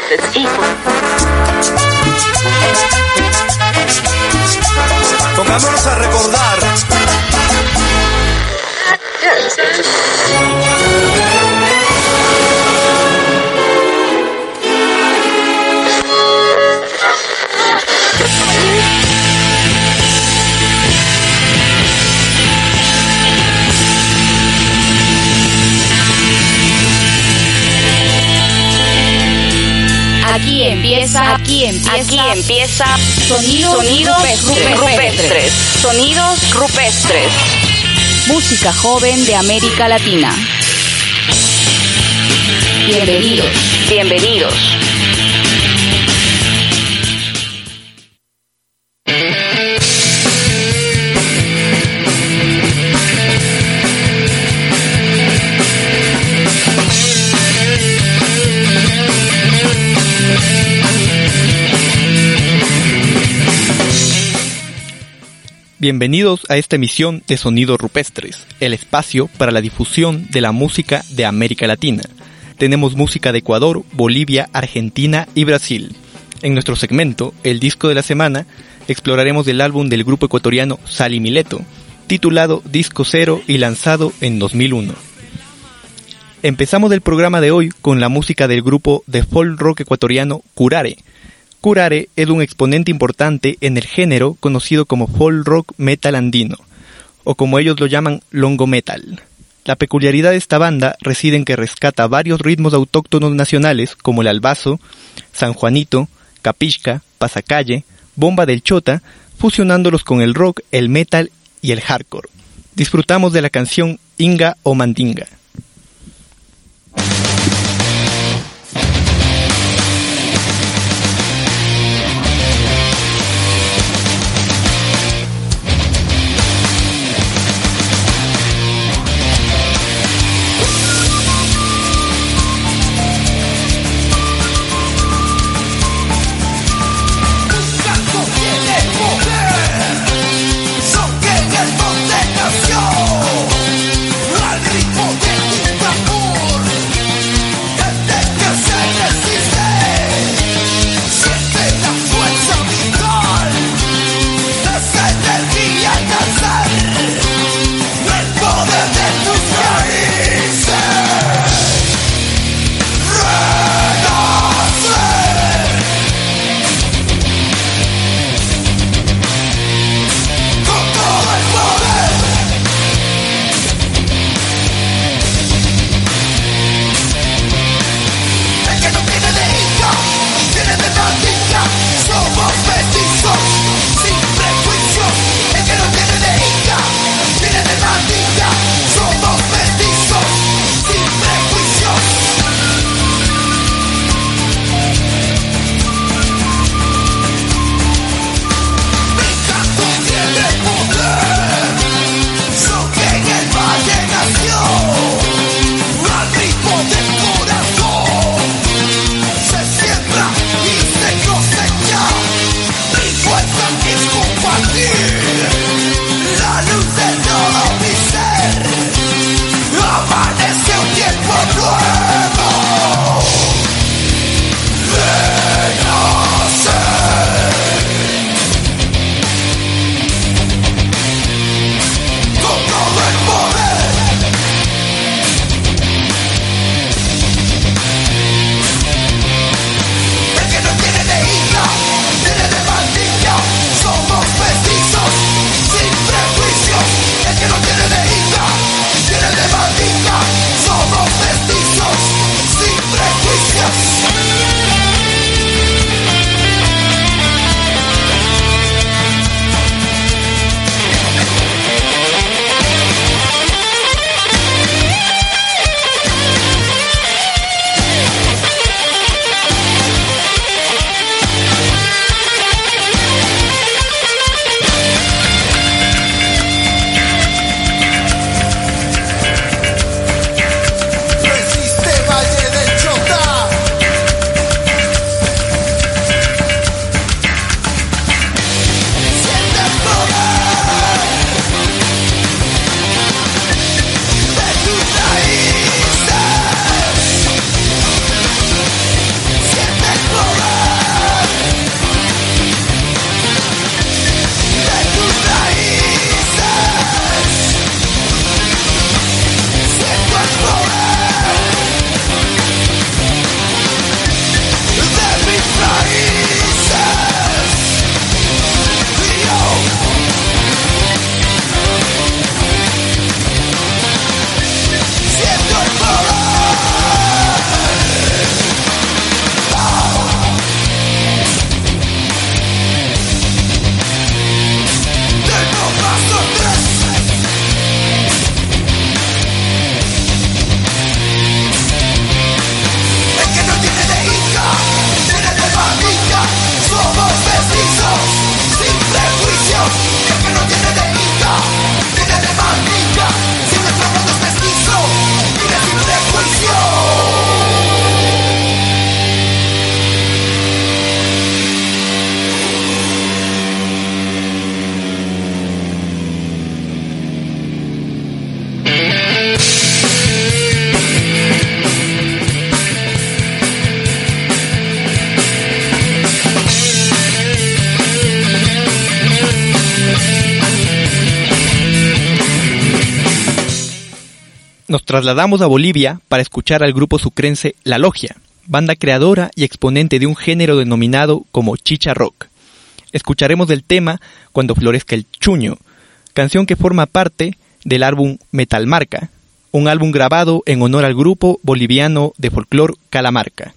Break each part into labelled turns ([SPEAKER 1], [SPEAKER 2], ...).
[SPEAKER 1] That's equal.
[SPEAKER 2] Pongámonos a recordar.
[SPEAKER 3] Aquí empieza Sonidos Rupestres. Sonidos Rupestres. Música joven de América Latina. Bienvenidos.
[SPEAKER 4] Bienvenidos a esta emisión de Sonidos Rupestres, el espacio para la difusión de la música de América Latina. Tenemos música de Ecuador, Bolivia, Argentina y Brasil. En nuestro segmento, el disco de la semana, exploraremos el álbum del grupo ecuatoriano Sal y Mileto, titulado Disco Cero y lanzado en 2001. Empezamos el programa de hoy con la música del grupo de folk rock ecuatoriano Curare. Curare es un exponente importante en el género conocido como folk rock metal andino, o como ellos lo llaman, longo metal. La peculiaridad de esta banda reside en que rescata varios ritmos autóctonos nacionales como el albazo, sanjuanito, capixca, pasacalle, bomba del chota, fusionándolos con el rock, el metal y el hardcore. Disfrutamos de la canción Inga o Mandinga.
[SPEAKER 2] Poder
[SPEAKER 4] Nos trasladamos a Bolivia para escuchar al grupo sucrense La Logia, banda creadora y exponente de un género denominado como chicha rock. Escucharemos el tema Cuando florezca el chuño, canción que forma parte del álbum Metalmarca, un álbum grabado en honor al grupo boliviano de folclore Calamarca.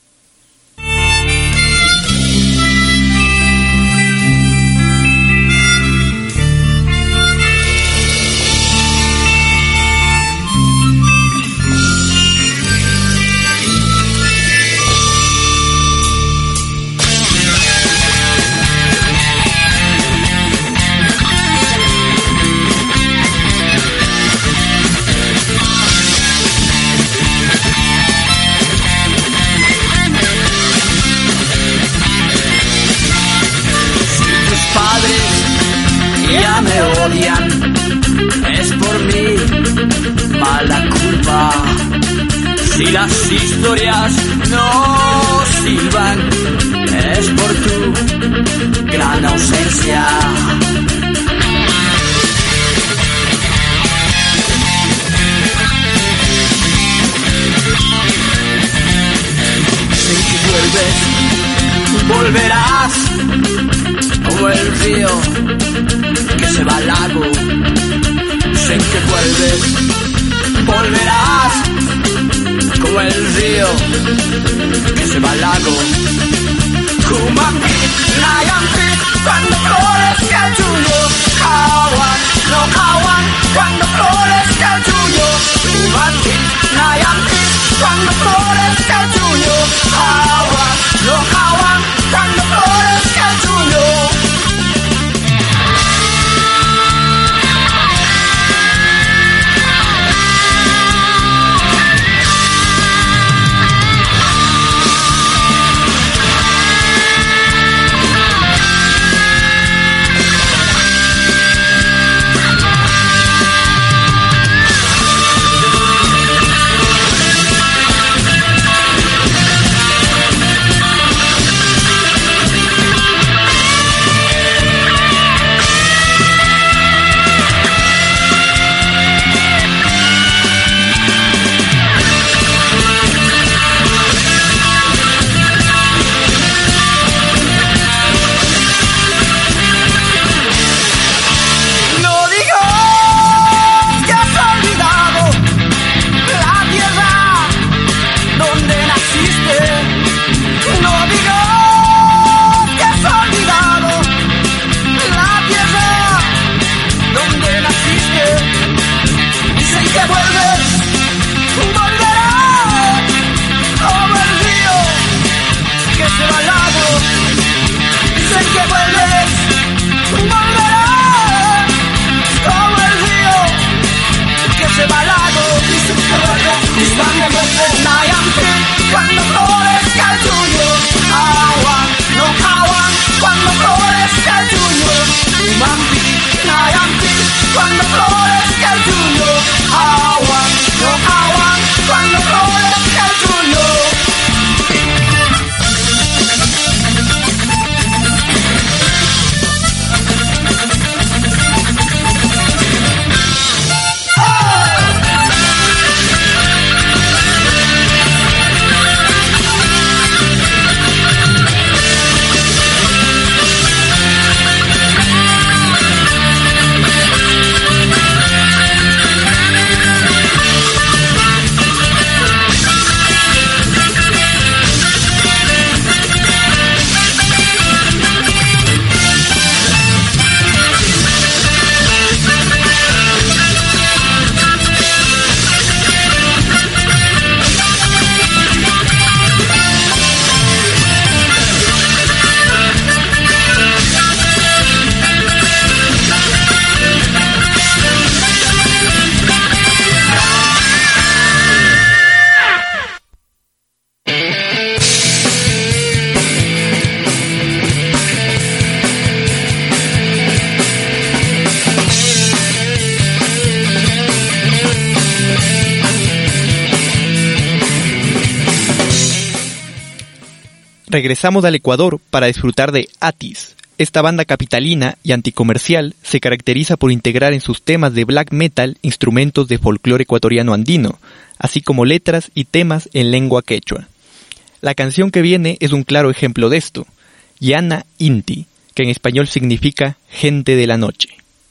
[SPEAKER 1] Ya me odian, es por mi mala culpa. Si las historias no sirvan, es por tu gran ausencia. Si vuelves, volverás como el río que se va al lago. Sé que vuelves, volverás como el río que se va al lago. Kumampi, Nayampi, cuando florezca el chuyo. Kawan, no kawan, cuando florezca el chuyo. Kumampi, Nayampi, cuando florezca el chuyo. Kawan, no kawan, cuando florezca el chuyo. Cuando florezca el chuño, Kawan, no kawan, cuando florezca el chuño. Kumampi, Nayampi, cuando florezca el chuño. Kawan, no kawan, cuando florezca el chuño.
[SPEAKER 4] Regresamos al Ecuador para disfrutar de Atis, Esta banda capitalina y anticomercial se caracteriza por integrar en sus temas de black metal instrumentos de folclore ecuatoriano andino, así como letras y temas en lengua quechua. La canción que viene es un claro ejemplo de esto, Yana Inti, que en español significa gente de la noche.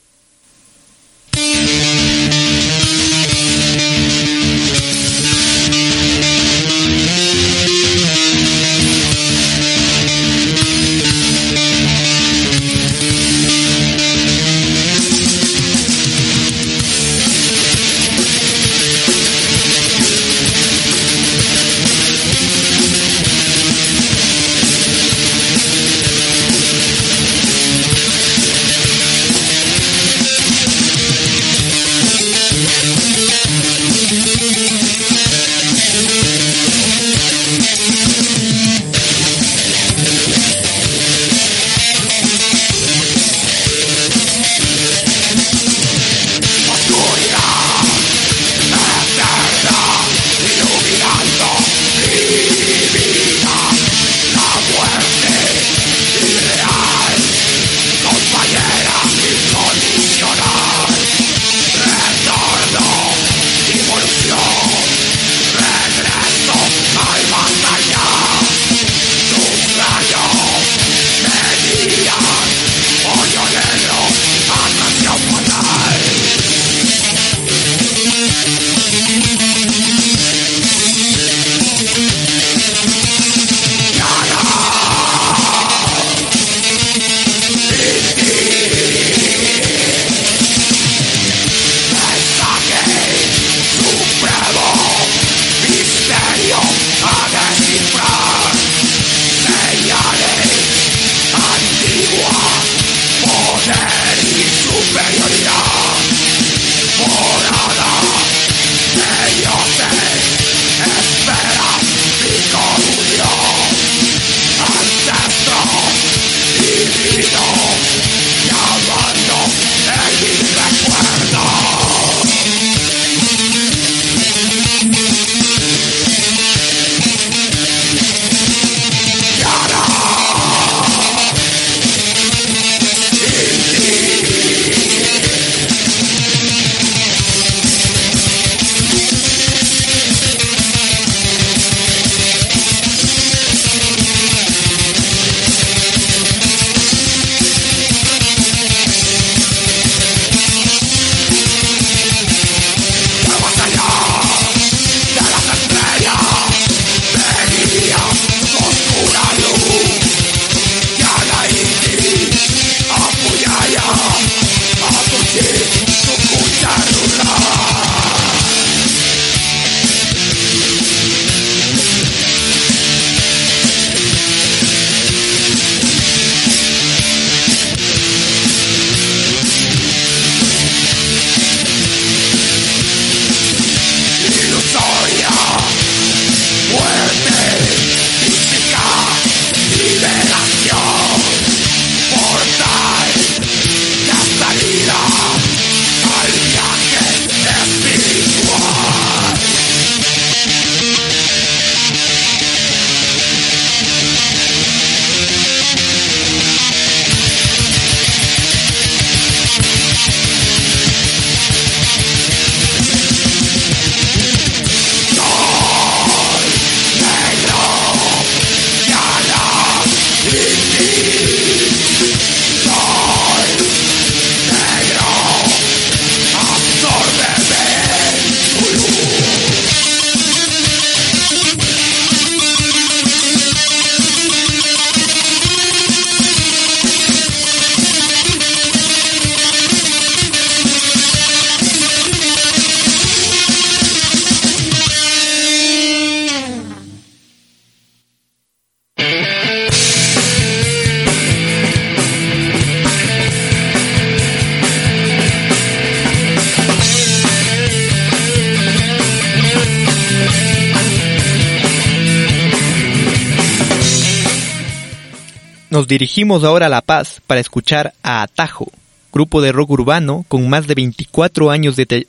[SPEAKER 4] Nos dirigimos ahora a La Paz para escuchar a Atajo, grupo de rock urbano con más de 24 años de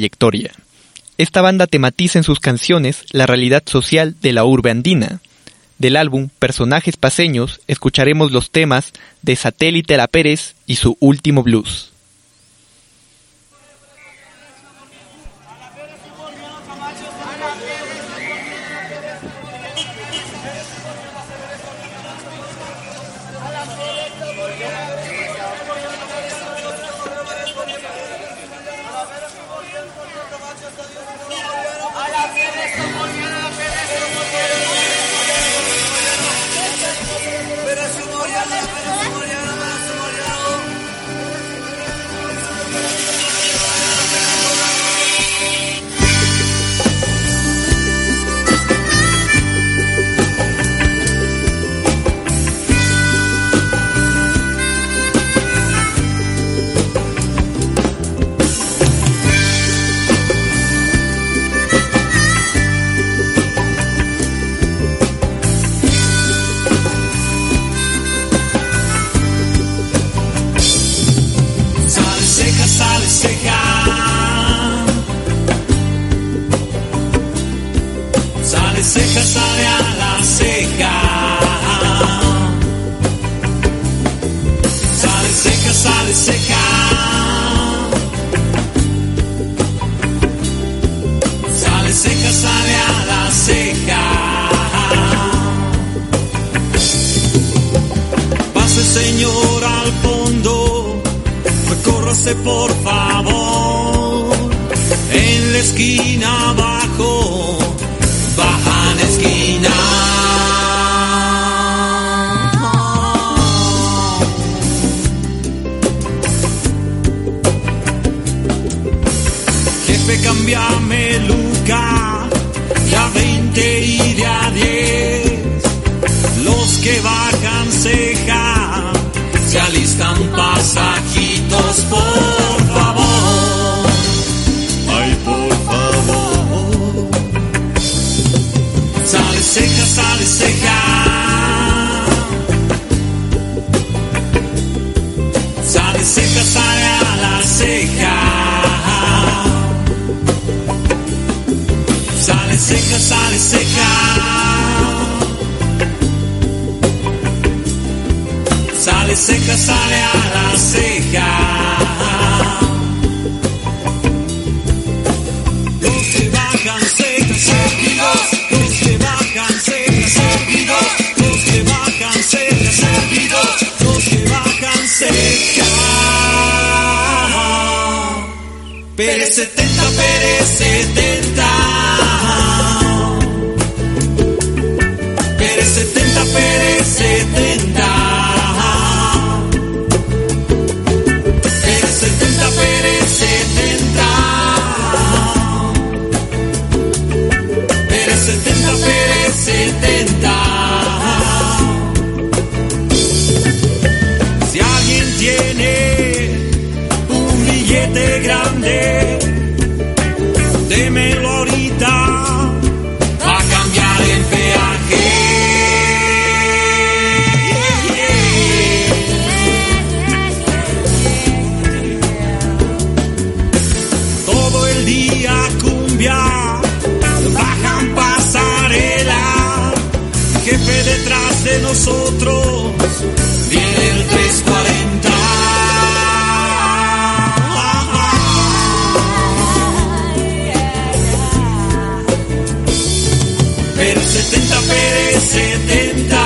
[SPEAKER 4] trayectoria. Esta banda tematiza en sus canciones la realidad social de la urbe andina, Del álbum Personajes Paceños escucharemos los temas de Satélite La Pérez y su último blues.
[SPEAKER 5] Señor al fondo, recórrase por favor, en la esquina abajo, baja la esquina. Jefe, cámbiame Luca, de a 20 y de a 10, los que bajan ceja se alistan pasajitos, por favor. Ay, por favor. Sale ceja, sale ceja. Sale ceja, sale a la ceja. Sale ceja, sale ceja. Sale ceja, sale a la ceja. Los que bajan ceja, servidos. Los que bajan ceja, servidos. Los que bajan ceja, servidos. Los que bajan ceja. Pérez 70, Pérez 70. Pérez 70, Pérez 70. Si alguien tiene un billete grande, démelo ahorita para cambiar el peaje. Todo el día cumbia, bajan pasarela, jefe detrás de nosotros, viene el 340. Pérez 70, Pérez 70.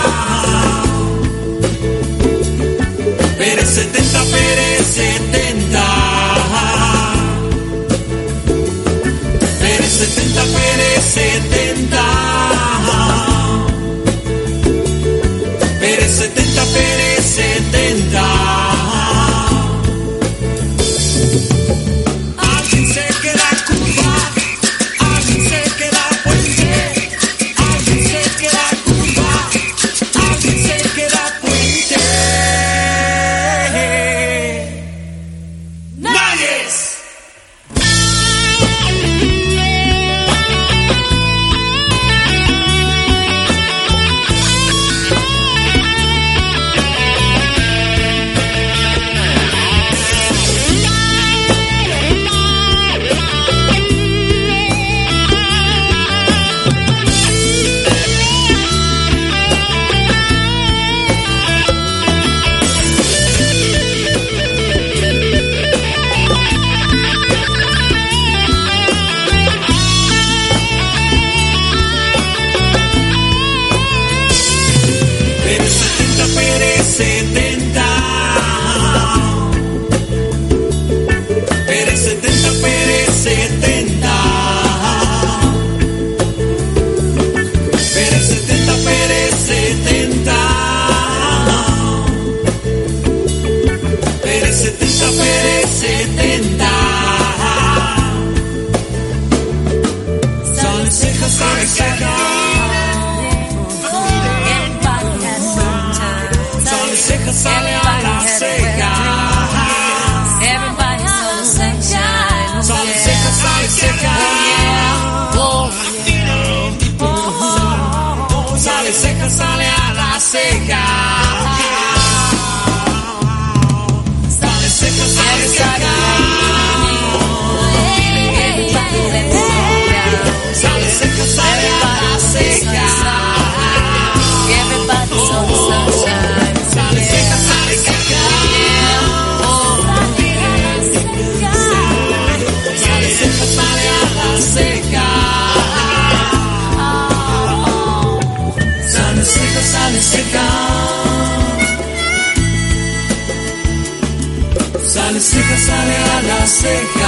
[SPEAKER 5] Pérez 70, Pérez 70. Pérez 70, Pérez 70. Pérez 70, Pérez 70. Alguien se queda curva, alguien se queda puente, alguien se queda curva, alguien se queda puente. ¡Nadie! sale seca. Sale seca, sale a la seca. Sale seca, sale seca. Sale seca, sale a la seca. Sale seca, sale seca. Sale seca, sale a la seca.
[SPEAKER 1] Everybody's on the sunshine.
[SPEAKER 5] Sale seca, sale seca. Sale seca, sale a la seca. Sale seca, sale seca. Sale seca, sale a la seca.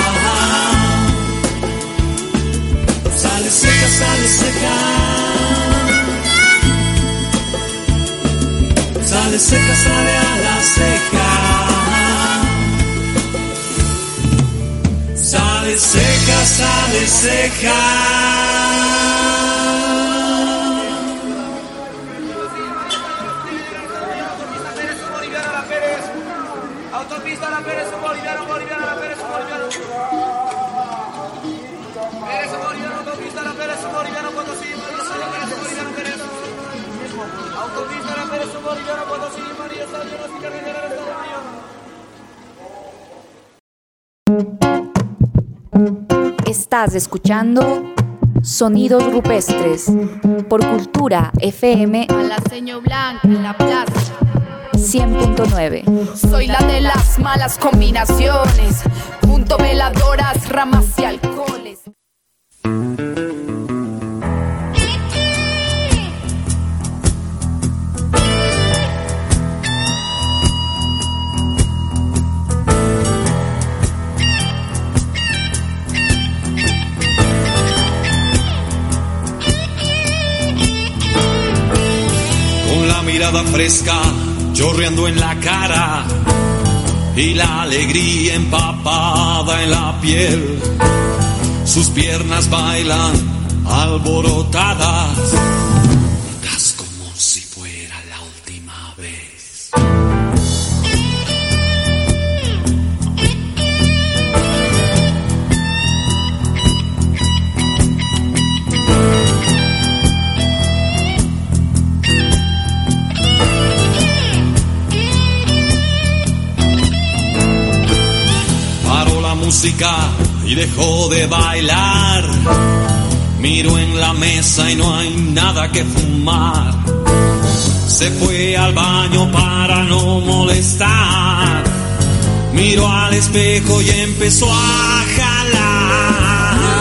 [SPEAKER 5] Sale seca, sale seca. Sale seca, sale a la seca. Sale seca, sale seca.
[SPEAKER 2] Autopista La Pérez, boliviano, boliviano, La Pérez, boliviano. Pérez, boliviano, autopista La Pérez, boliviano, Potosí, María Sala, Pérez, boliviano, Pérez. Autopista La Pérez, boliviano, Potosí, María Sala, Pérez, carretera de Estados Unidos.
[SPEAKER 3] Estás escuchando Sonidos Rupestres por Cultura FM
[SPEAKER 6] A la seño blanca en la plaza.
[SPEAKER 3] 100.9.
[SPEAKER 6] Soy la de las malas combinaciones. Junto veladoras, ramas y alcoholes.
[SPEAKER 5] Con la mirada fresca, chorreando en la cara y la alegría empapada en la piel. Sus piernas bailan alborotadas, das como si fuera la última vez. Música y dejó de bailar. Miro en la mesa y no hay nada que fumar. Se fue al baño para no molestar. Miro al espejo y empezó a jalar.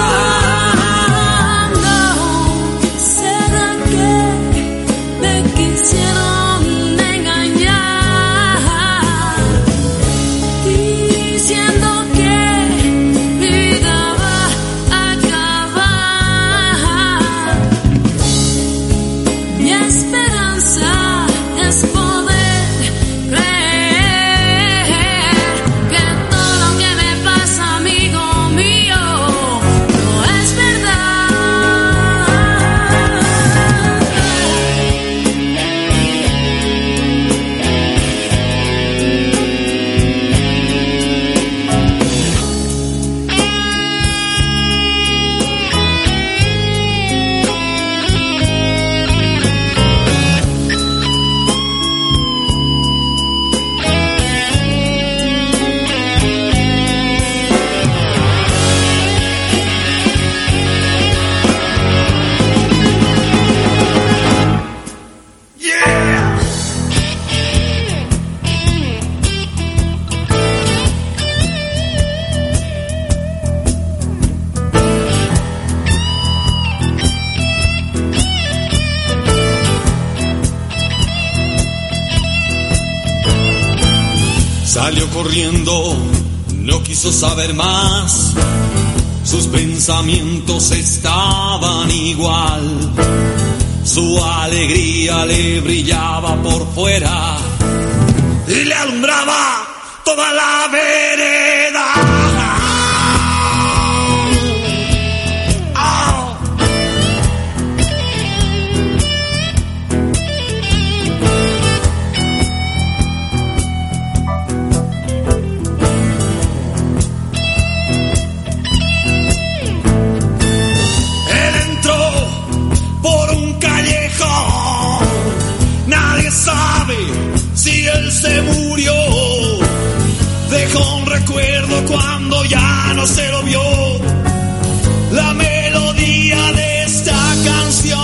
[SPEAKER 1] ¿Será que me quisieron engañar? Diciendo
[SPEAKER 5] Salió corriendo, no quiso saber más. Sus pensamientos estaban igual. Su alegría le brillaba por fuera y le alumbraba toda la vereda. no se lo vio la melodía de esta canción.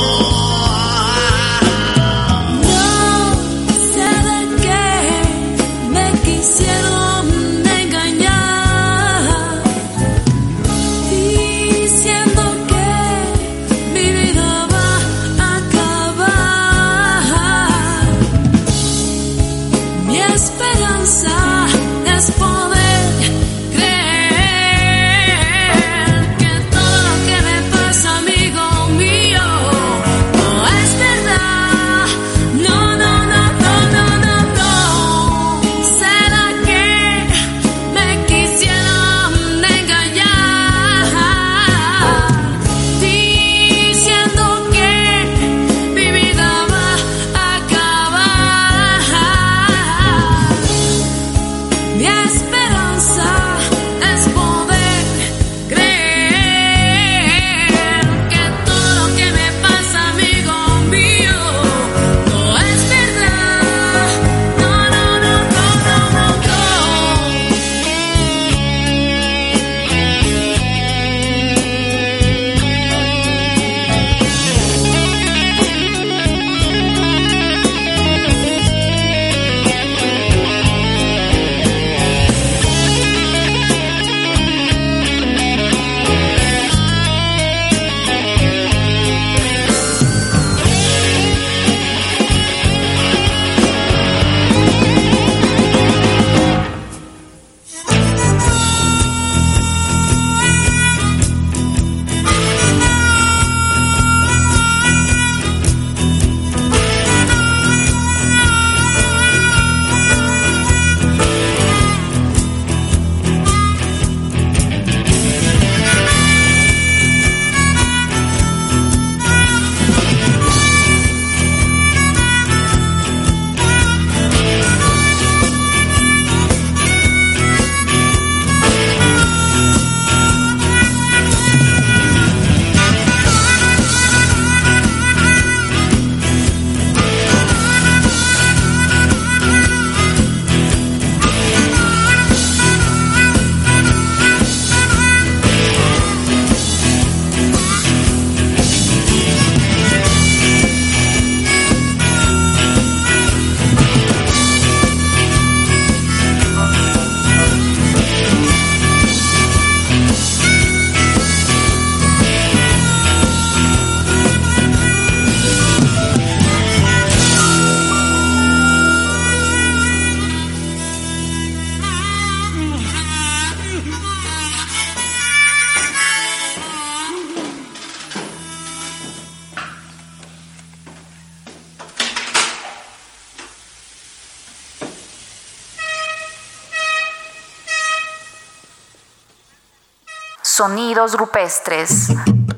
[SPEAKER 3] Sonidos rupestres.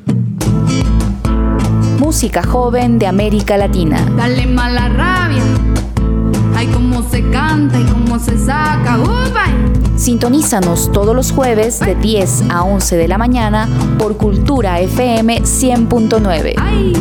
[SPEAKER 3] Música joven de América Latina.
[SPEAKER 6] Dale mala rabia. Ay, cómo se canta y cómo se saca.
[SPEAKER 3] Sintonízanos todos los jueves de 10 a 11 de la mañana por Cultura FM 100.9.
[SPEAKER 6] Ay.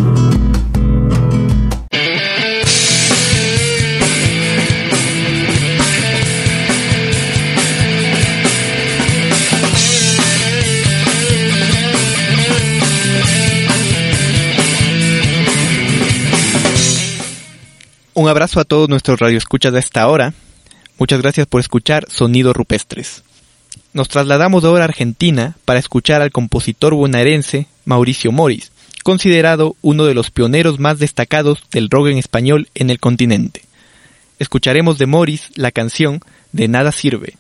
[SPEAKER 4] Un abrazo a todos nuestros radioescuchas de esta hora. Muchas gracias por escuchar Sonidos Rupestres. Nos trasladamos ahora a Argentina para escuchar al compositor bonaerense Mauricio Moris, considerado uno de los pioneros más destacados del rock en español en el continente. Escucharemos de Moris la canción De Nada Sirve.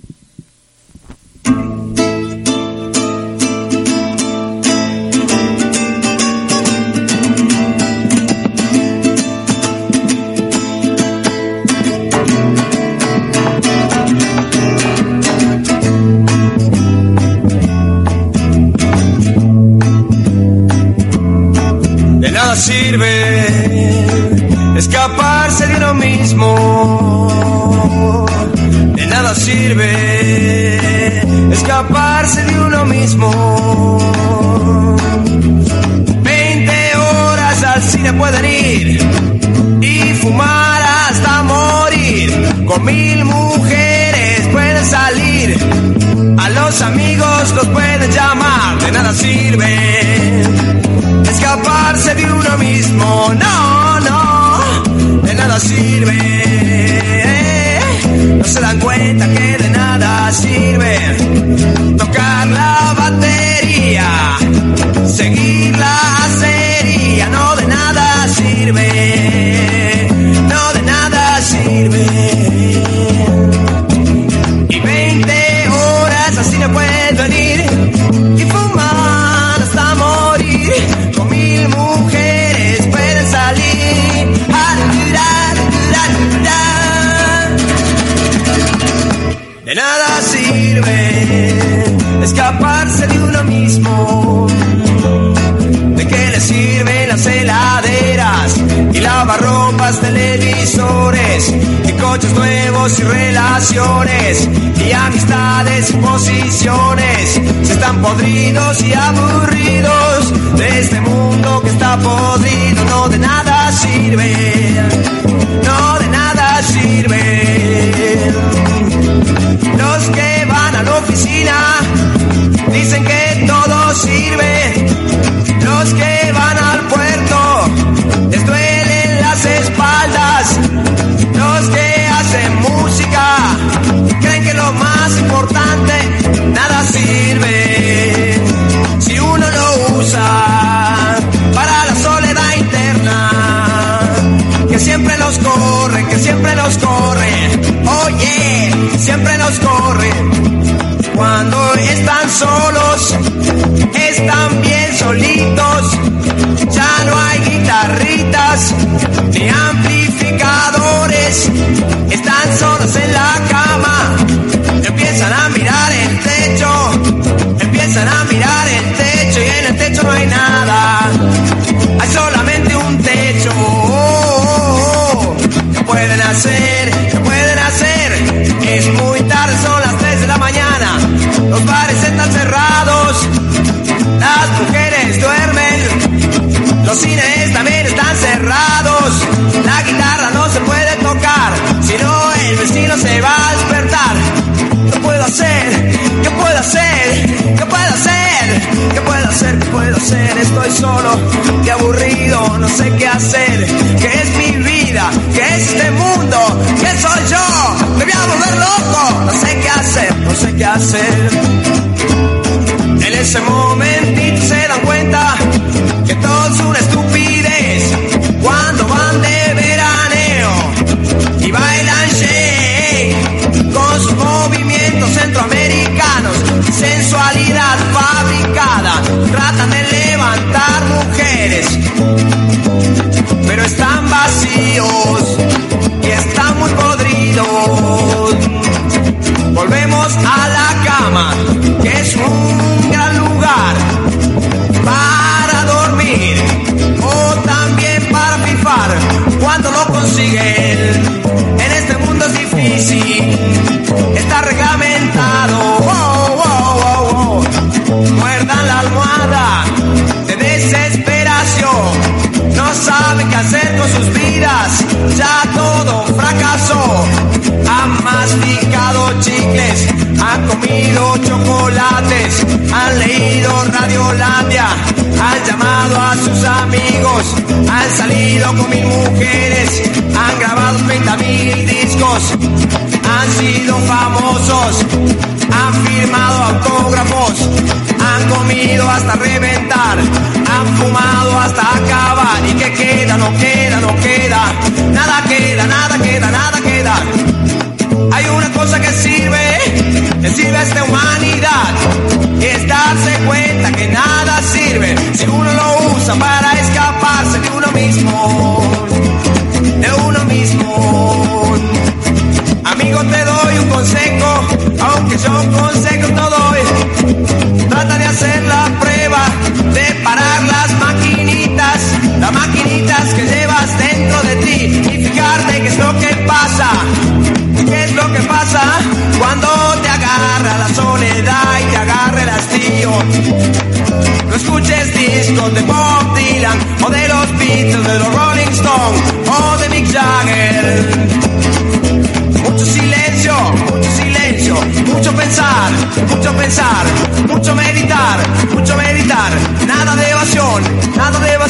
[SPEAKER 7] Sirve escaparse de uno mismo, de nada sirve escaparse de uno mismo. 20 horas al cine pueden ir y fumar hasta morir, con 1000 mujeres pueden salir a los los amigos los pueden llamar, de nada sirve escaparse de uno mismo, no, no, de nada sirve. No se dan cuenta que de nada sirve tocar la batería, seguir la acería, no de nada sirve, no de nada sirve. Y 20 horas así no pueden ir y fumar hasta morir, con 1000 mujeres pueden salir. De nada sirve escaparse de uno mismo. ¿De qué le sirven las heladeras y lavarropas, televisores y coches nuevos y relaciones y amistades y posiciones? Si están podridos y aburridos de este mundo que está podrido, no de nada sirve, no de nada sirve. Los que van a la oficina dicen que todo sirve. Los que van al puerto les duelen las espaldas. Los que hacen música creen que lo más importante nada sirve si uno lo usa para la soledad interna, que siempre nos corre, que siempre nos corre. Oye, siempre nos corre. Cuando están solos, están bien solitos. Ya no hay guitarritas ni amplificadores. Están solos en la cama. Empiezan a mirar el techo. Empiezan a mirar el techo y en el techo no hay nada. Hay solamente un techo. ¿Qué pueden hacer? ¿Qué pueden hacer? Es muy tarde, son las 3 de la mañana. Los bares están cerrados. Las mujeres duermen. Los cines también están cerrados. La guitarra no se puede tocar, si no el vecino se va a despertar. ¿Qué puedo hacer? ¿Qué puedo hacer? ¿Qué puedo hacer? ¿Qué puedo hacer? ¿Qué puedo hacer? Estoy solo y aburrido, no sé qué hacer. ¿Qué es mi vida? ¿Qué es este mundo? ¿Qué soy yo? Me voy a volver loco. No sé qué hacer, no sé qué hacer. En ese momentito se dan cuenta que todo es una estupidez. Cuando van de veraneo y bailan shake con sus movimientos centroamericanos, sensualidad fabricada, tratan de levantar mujeres, pero están vacíos y están muy podridos. Volvemos a la cama, que es un gran lugar para dormir o también para pifar cuando lo consiguen. En este mundo es difícil, está reglamentado. Muerdan la almohada de desesperación, no saben qué hacer con sus vidas, ya todo fracasó. Han masticado chicles, han comido chocolates, han leído Radiolandia, han llamado a sus amigos, han salido con 1000 mujeres, han grabado 30.000 discos, han sido famosos, han firmado autógrafos, han comido hasta reventar, han fumado hasta acabar. ¿Y qué queda? No queda, no queda, nada queda, nada queda, nada queda. Hay una cosa que sirve a esta humanidad, y es darse cuenta que nada sirve si uno lo usa para escaparse de uno mismo, de uno mismo. Amigo, te doy un consejo, aunque yo un consejo no doy. Trata de hacer la prueba de parar las maquinitas que llevas dentro de ti y fijarte qué es lo que pasa. ¿Qué es lo que pasa?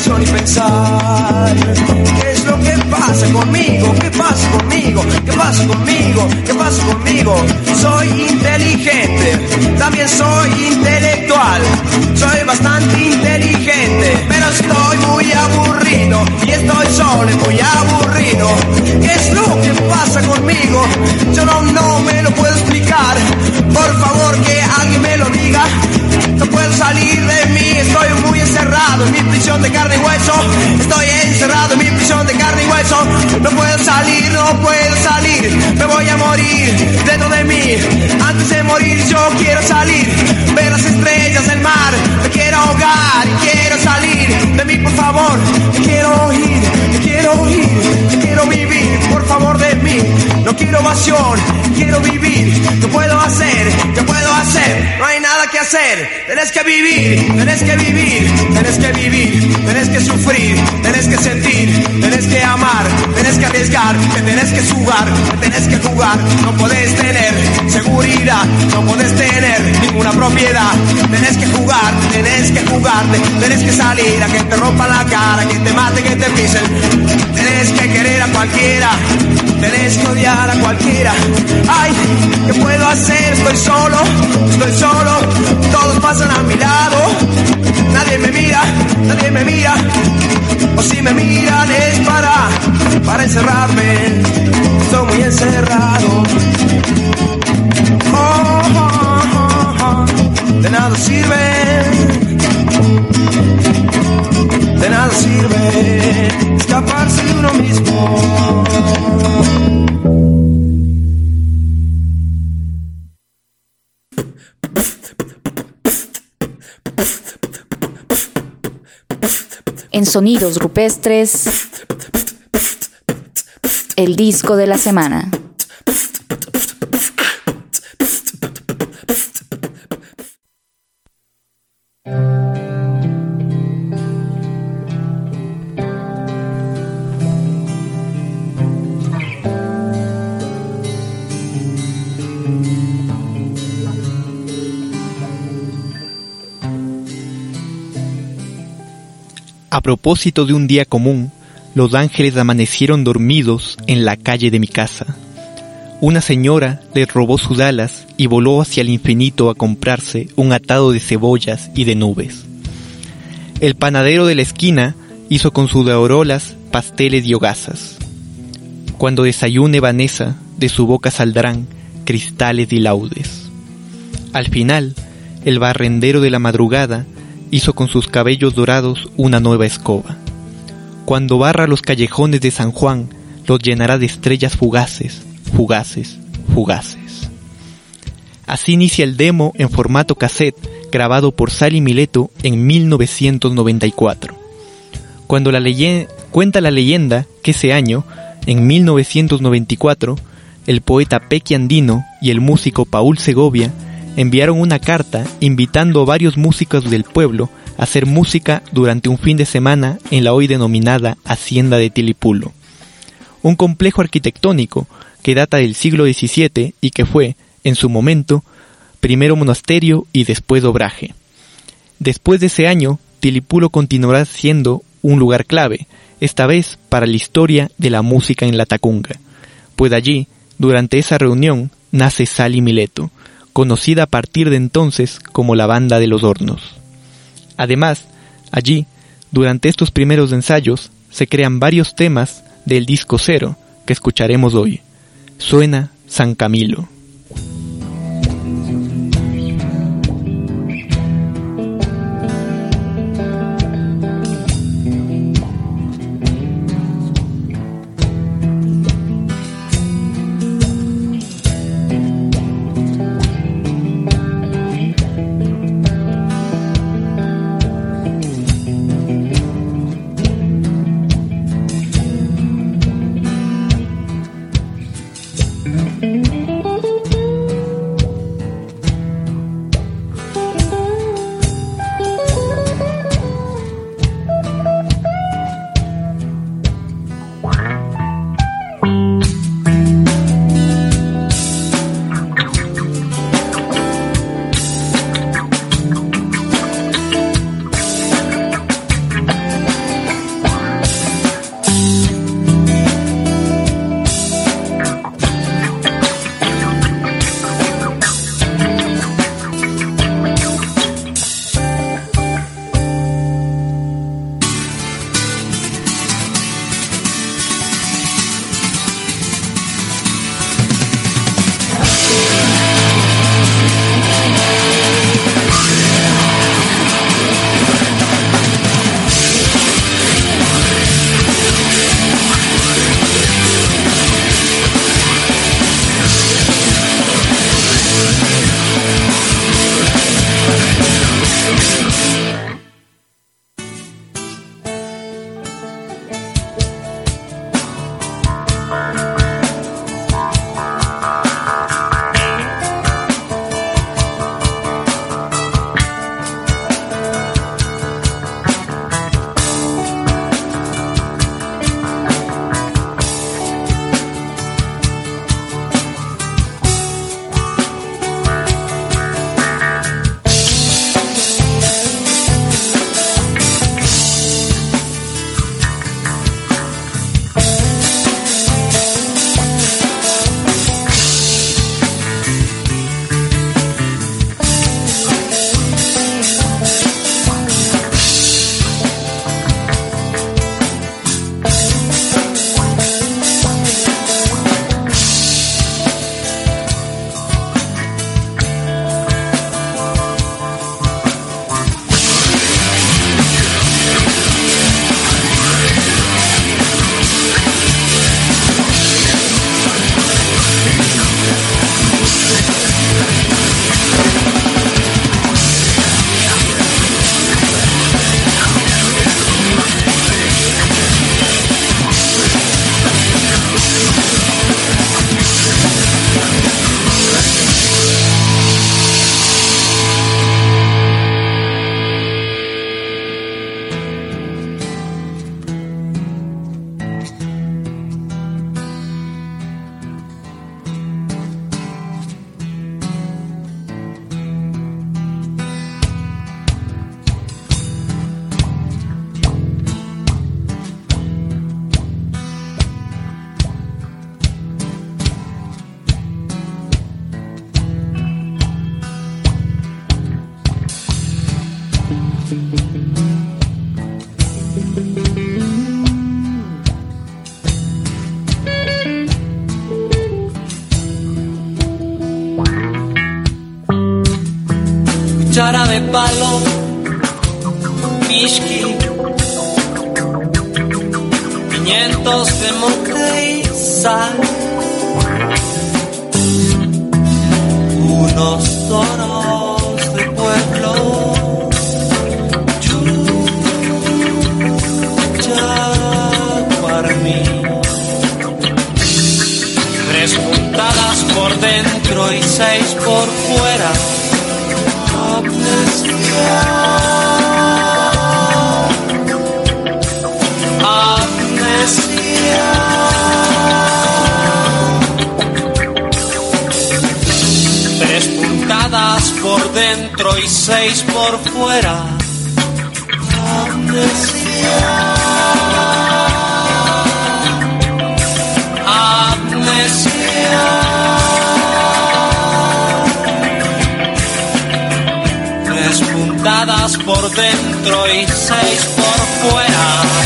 [SPEAKER 7] oración y pensar ¿qué es lo que pasa conmigo? ¿Qué pasa conmigo? ¿Qué pasa conmigo? ¿Qué pasa conmigo? Soy inteligente, también soy intelectual, soy bastante inteligente, pero estoy muy aburrido y estoy solo y muy aburrido. ¿Qué es lo que pasa conmigo? Yo no me lo puedo explicar, por favor que alguien me lo diga. No puedo salir de mí, estoy muy encerrado en mi prisión de carne y hueso. Estoy encerrado en mi prisión de carne y hueso. No puedo salir, no puedo salir. Me voy a morir dentro de mí. Antes de morir yo quiero salir, ver las estrellas del mar. Me quiero ahogar y quiero salir de mí, por favor. Me quiero oír, me quiero oír, me quiero vivir, por favor de mí. No quiero evasión, quiero vivir. ¿Qué puedo hacer? ¿Qué puedo hacer? No hay nada que hacer. Tenés que vivir, tenés que vivir, tenés que vivir, tenés que sufrir, tenés que sentir, tenés que amar, tenés que arriesgar, te tenés que jugar, te tenés que jugar. No podés tener seguridad, no podés tener ninguna propiedad. Tenés que jugar, tenés que jugarte, tenés que salir a que te rompan la cara, que te maten, que te pisen. Tenés que querer a cualquiera, tenés que odiar a cualquiera. Ay, ¿qué puedo hacer? Estoy solo, todos pasan a mi lado. Nadie me mira, nadie me mira. O si me miran es para encerrarme. Estoy muy encerrado. De nada sirve, de nada sirve escaparse de uno mismo.
[SPEAKER 3] En Sonidos Rupestres, el disco de la semana.
[SPEAKER 4] A propósito de un día común, los ángeles amanecieron dormidos en la calle de mi casa. Una señora les robó sus alas y voló hacia el infinito a comprarse un atado de cebollas y de nubes. El panadero de la esquina hizo con sus aurolas pasteles y hogazas. Cuando desayune Vanessa, de su boca saldrán cristales y laudes. Al final, el barrendero de la madrugada hizo con sus cabellos dorados una nueva escoba. Cuando barra los callejones de San Juan, los llenará de estrellas fugaces, fugaces, fugaces. Así inicia el demo en formato cassette grabado por Sally Mileto en 1994. Cuenta la leyenda que ese año, en 1994, el poeta Pequi Andino y el músico Paul Segovia enviaron una carta invitando a varios músicos del pueblo a hacer música durante un fin de semana en la hoy denominada Hacienda de Tilipulo, un complejo arquitectónico que data del siglo XVII y que fue, en su momento, primero monasterio y después obraje. Después de ese año, Tilipulo continuará siendo un lugar clave, esta vez para la historia de la música en Latacunga, pues allí, durante esa reunión, nace Sally Mileto, conocida a partir de entonces como la Banda de los Hornos. Además, allí, durante estos primeros ensayos, se crean varios temas del disco cero que escucharemos hoy. Suena San Camilo.
[SPEAKER 5] cuchara de palo, Mishki, 500 de mote y sal, unos toros de pueblo, Chaguarmí, 3 puntadas por dentro y 6 por fuera. Amnesia, amnesia. 3 puntadas por dentro y 6 por fuera. Amnesia, amnesia. 3 puntadas por dentro y 6 por fuera.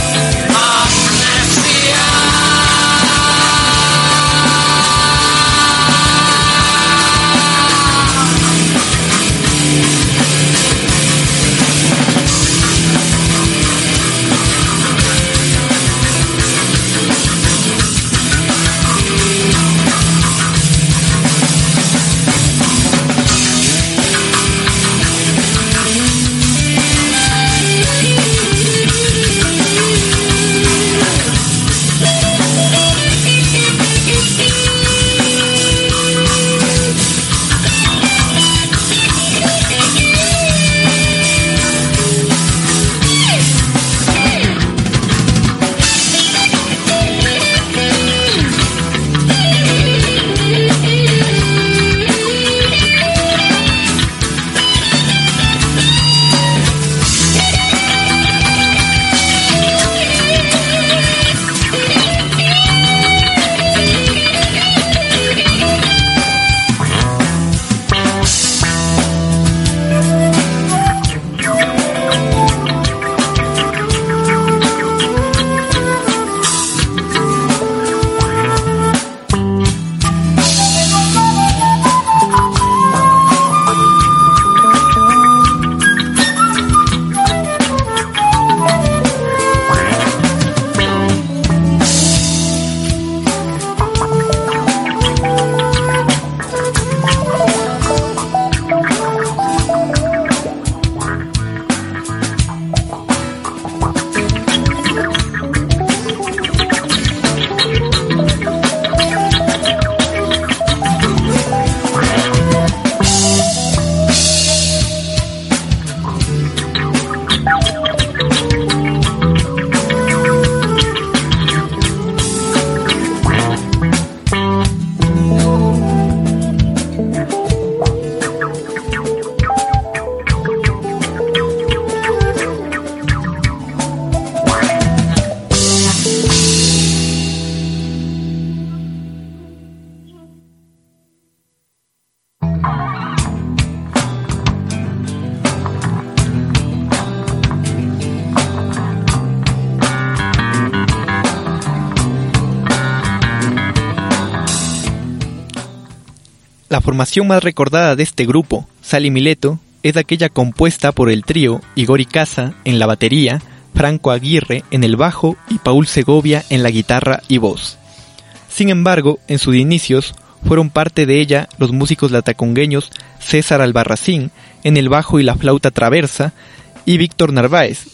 [SPEAKER 4] La formación más recordada de este grupo, Sal y Mileto, es aquella compuesta por el trío Igor Icaza en la batería, Franco Aguirre en el bajo y Paul Segovia en la guitarra y voz. Sin embargo, en sus inicios fueron parte de ella los músicos latacungueños César Albarracín en el bajo y la flauta traversa y Víctor Narváez,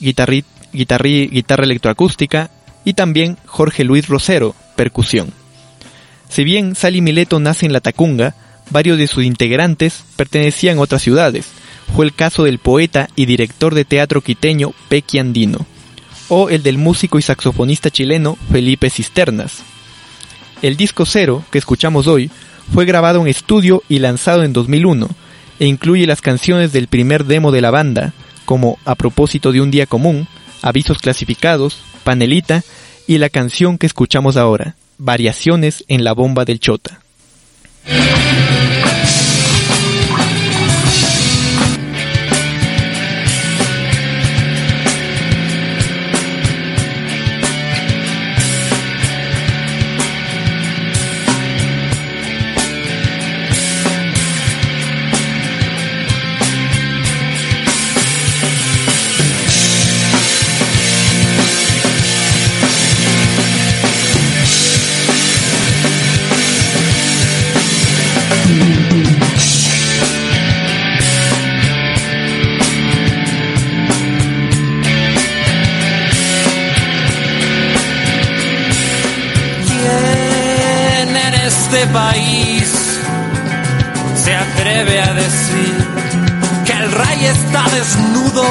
[SPEAKER 4] guitarra electroacústica, y también Jorge Luis Rosero, percusión. Si bien Sal y Mileto nace en Latacunga, varios de sus integrantes pertenecían a otras ciudades. Fue el caso del poeta y director de teatro quiteño Pequi Andino, o el del músico y saxofonista chileno Felipe Cisternas. El disco Cero, que escuchamos hoy, fue grabado en estudio y lanzado en 2001, e incluye las canciones del primer demo de la banda, como A propósito de un día común, Avisos clasificados, Panelita, y la canción que escuchamos ahora, Variaciones en la bomba del Chota.
[SPEAKER 5] este país se atreve a decir que el rey está desnudo?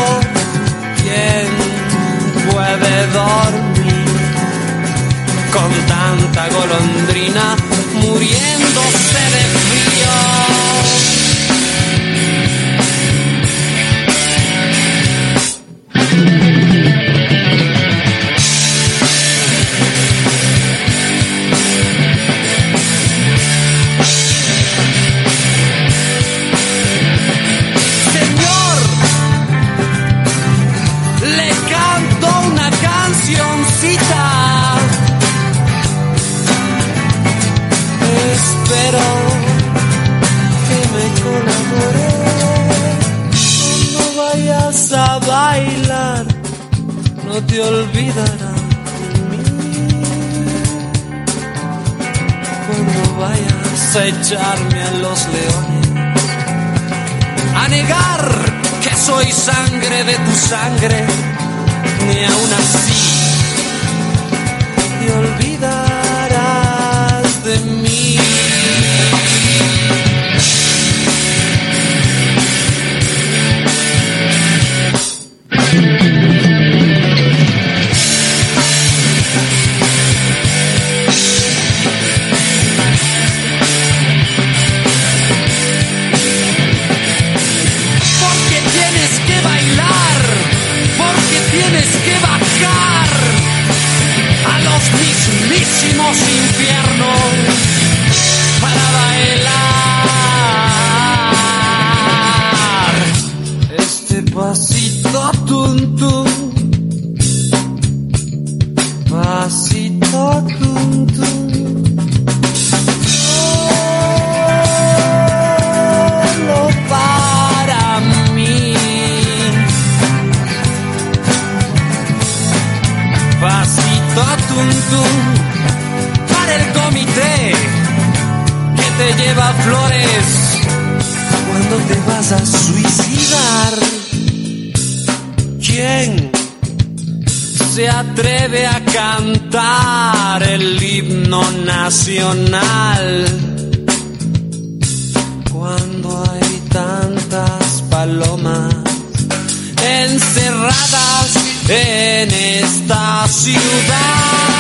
[SPEAKER 5] ¿Quién puede dormir con tanta golondrina muriéndose de frío? Espero que me colabores. Cuando vayas a bailar, no te olvidarás de mí. Cuando vayas a echarme a los leones, a negar que soy sangre de tu sangre, ni aún así te olvidarás de mí. Mismísimos infiernos para bailar este pasito tum tum, pasito tum tum, solo para mí, pasito tum tum. El comité que te lleva flores cuando te vas a suicidar. ¿Quién se atreve a cantar el himno nacional cuando hay tantas palomas encerradas en esta ciudad?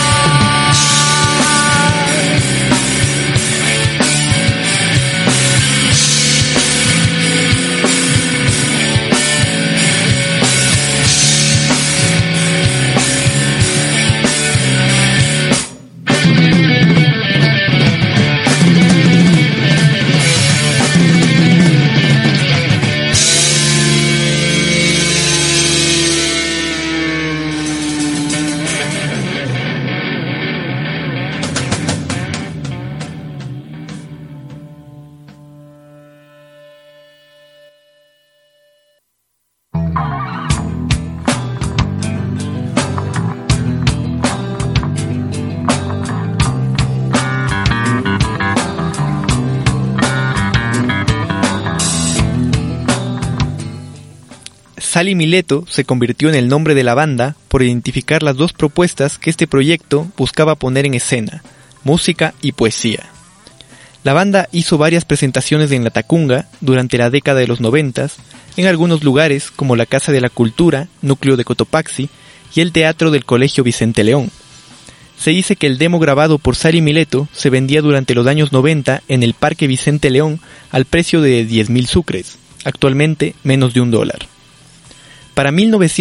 [SPEAKER 4] Sally Mileto se convirtió en el nombre de la banda por identificar las dos propuestas que este proyecto buscaba poner en escena, música y poesía. La banda hizo varias presentaciones en la Tacunga durante la década de los 90, en algunos lugares como la Casa de la Cultura, núcleo de Cotopaxi, y el Teatro del Colegio Vicente León. Se dice que el demo grabado por Sally Mileto se vendía durante los años 90 en el Parque Vicente León al precio de 10.000 sucres, actualmente menos de $1. Para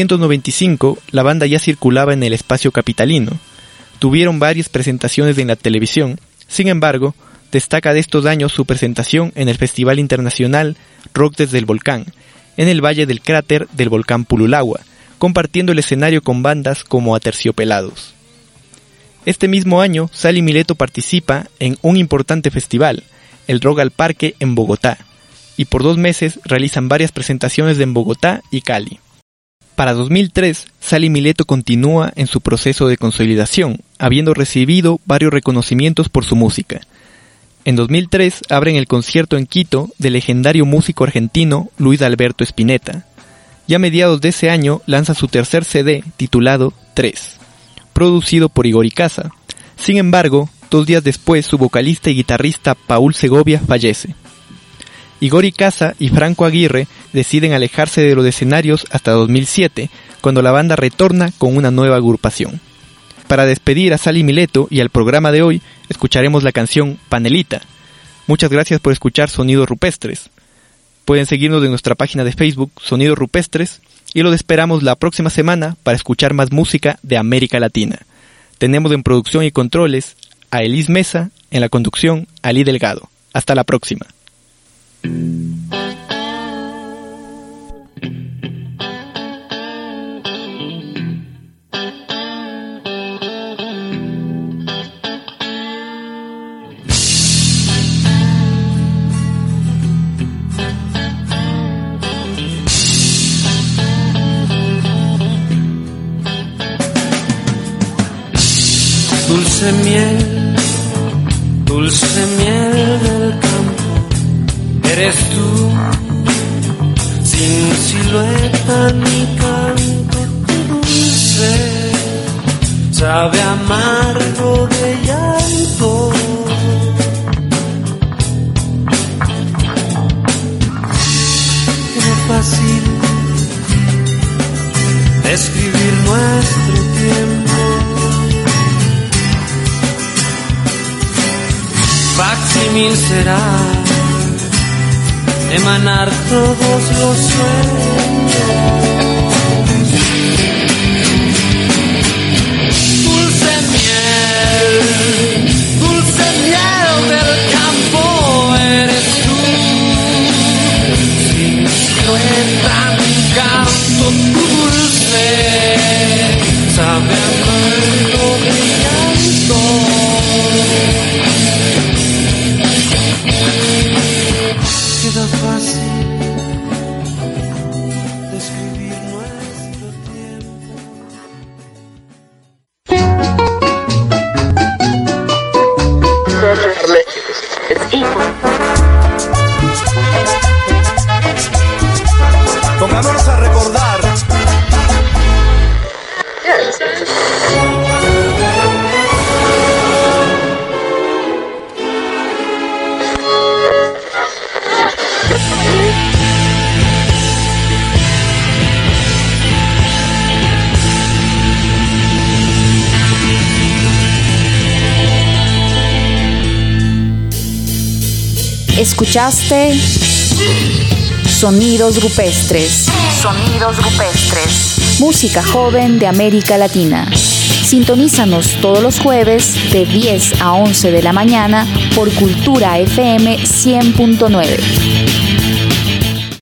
[SPEAKER 4] 1995, la banda ya circulaba en el espacio capitalino. Tuvieron varias presentaciones en la televisión. Sin embargo, destaca de estos años su presentación en el Festival Internacional Rock desde el Volcán, en el valle del cráter del volcán Pululagua, compartiendo el escenario con bandas como Aterciopelados. Este mismo año, Sally Mileto participa en un importante festival, el Rock al Parque en Bogotá, y por 2 meses realizan varias presentaciones en Bogotá y Cali. Para 2003, Sally Mileto continúa en su proceso de consolidación, habiendo recibido varios reconocimientos por su música. En 2003 abren el concierto en Quito del legendario músico argentino Luis Alberto Spinetta. Y a mediados de ese año lanza su tercer CD titulado 3, producido por Igor Icaza. Sin embargo, 2 días después su vocalista y guitarrista Paul Segovia fallece. Igor Icaza y Franco Aguirre deciden alejarse de los escenarios hasta 2007, cuando la banda retorna con una nueva agrupación. Para despedir a Sally Mileto y al programa de hoy, escucharemos la canción Panelita. Muchas gracias por escuchar Sonidos Rupestres. Pueden seguirnos en nuestra página de Facebook, Sonidos Rupestres, y los esperamos la próxima semana para escuchar más música de América Latina. Tenemos en producción y controles a Elis Mesa, en la conducción Ali Delgado. Hasta la próxima.
[SPEAKER 5] Dulce miel del campo, eres tú, sin silueta ni canto, dulce, sabe amargo de llanto. Qué fácil describir nuestro tiempo. Facsímil será emanar todos los sueños. Dulce miel del campo, eres tú. Sin silueta ni canto, dulce, sabe amargo de llanto. Queda fácil describir nuestro tiempo.
[SPEAKER 2] Pongámonos a recordar.
[SPEAKER 3] Escuchaste Sonidos Rupestres. Sonidos Rupestres. Música joven de América Latina. Sintonízanos todos los jueves de 10 a 11 de la mañana por Cultura FM 100.9.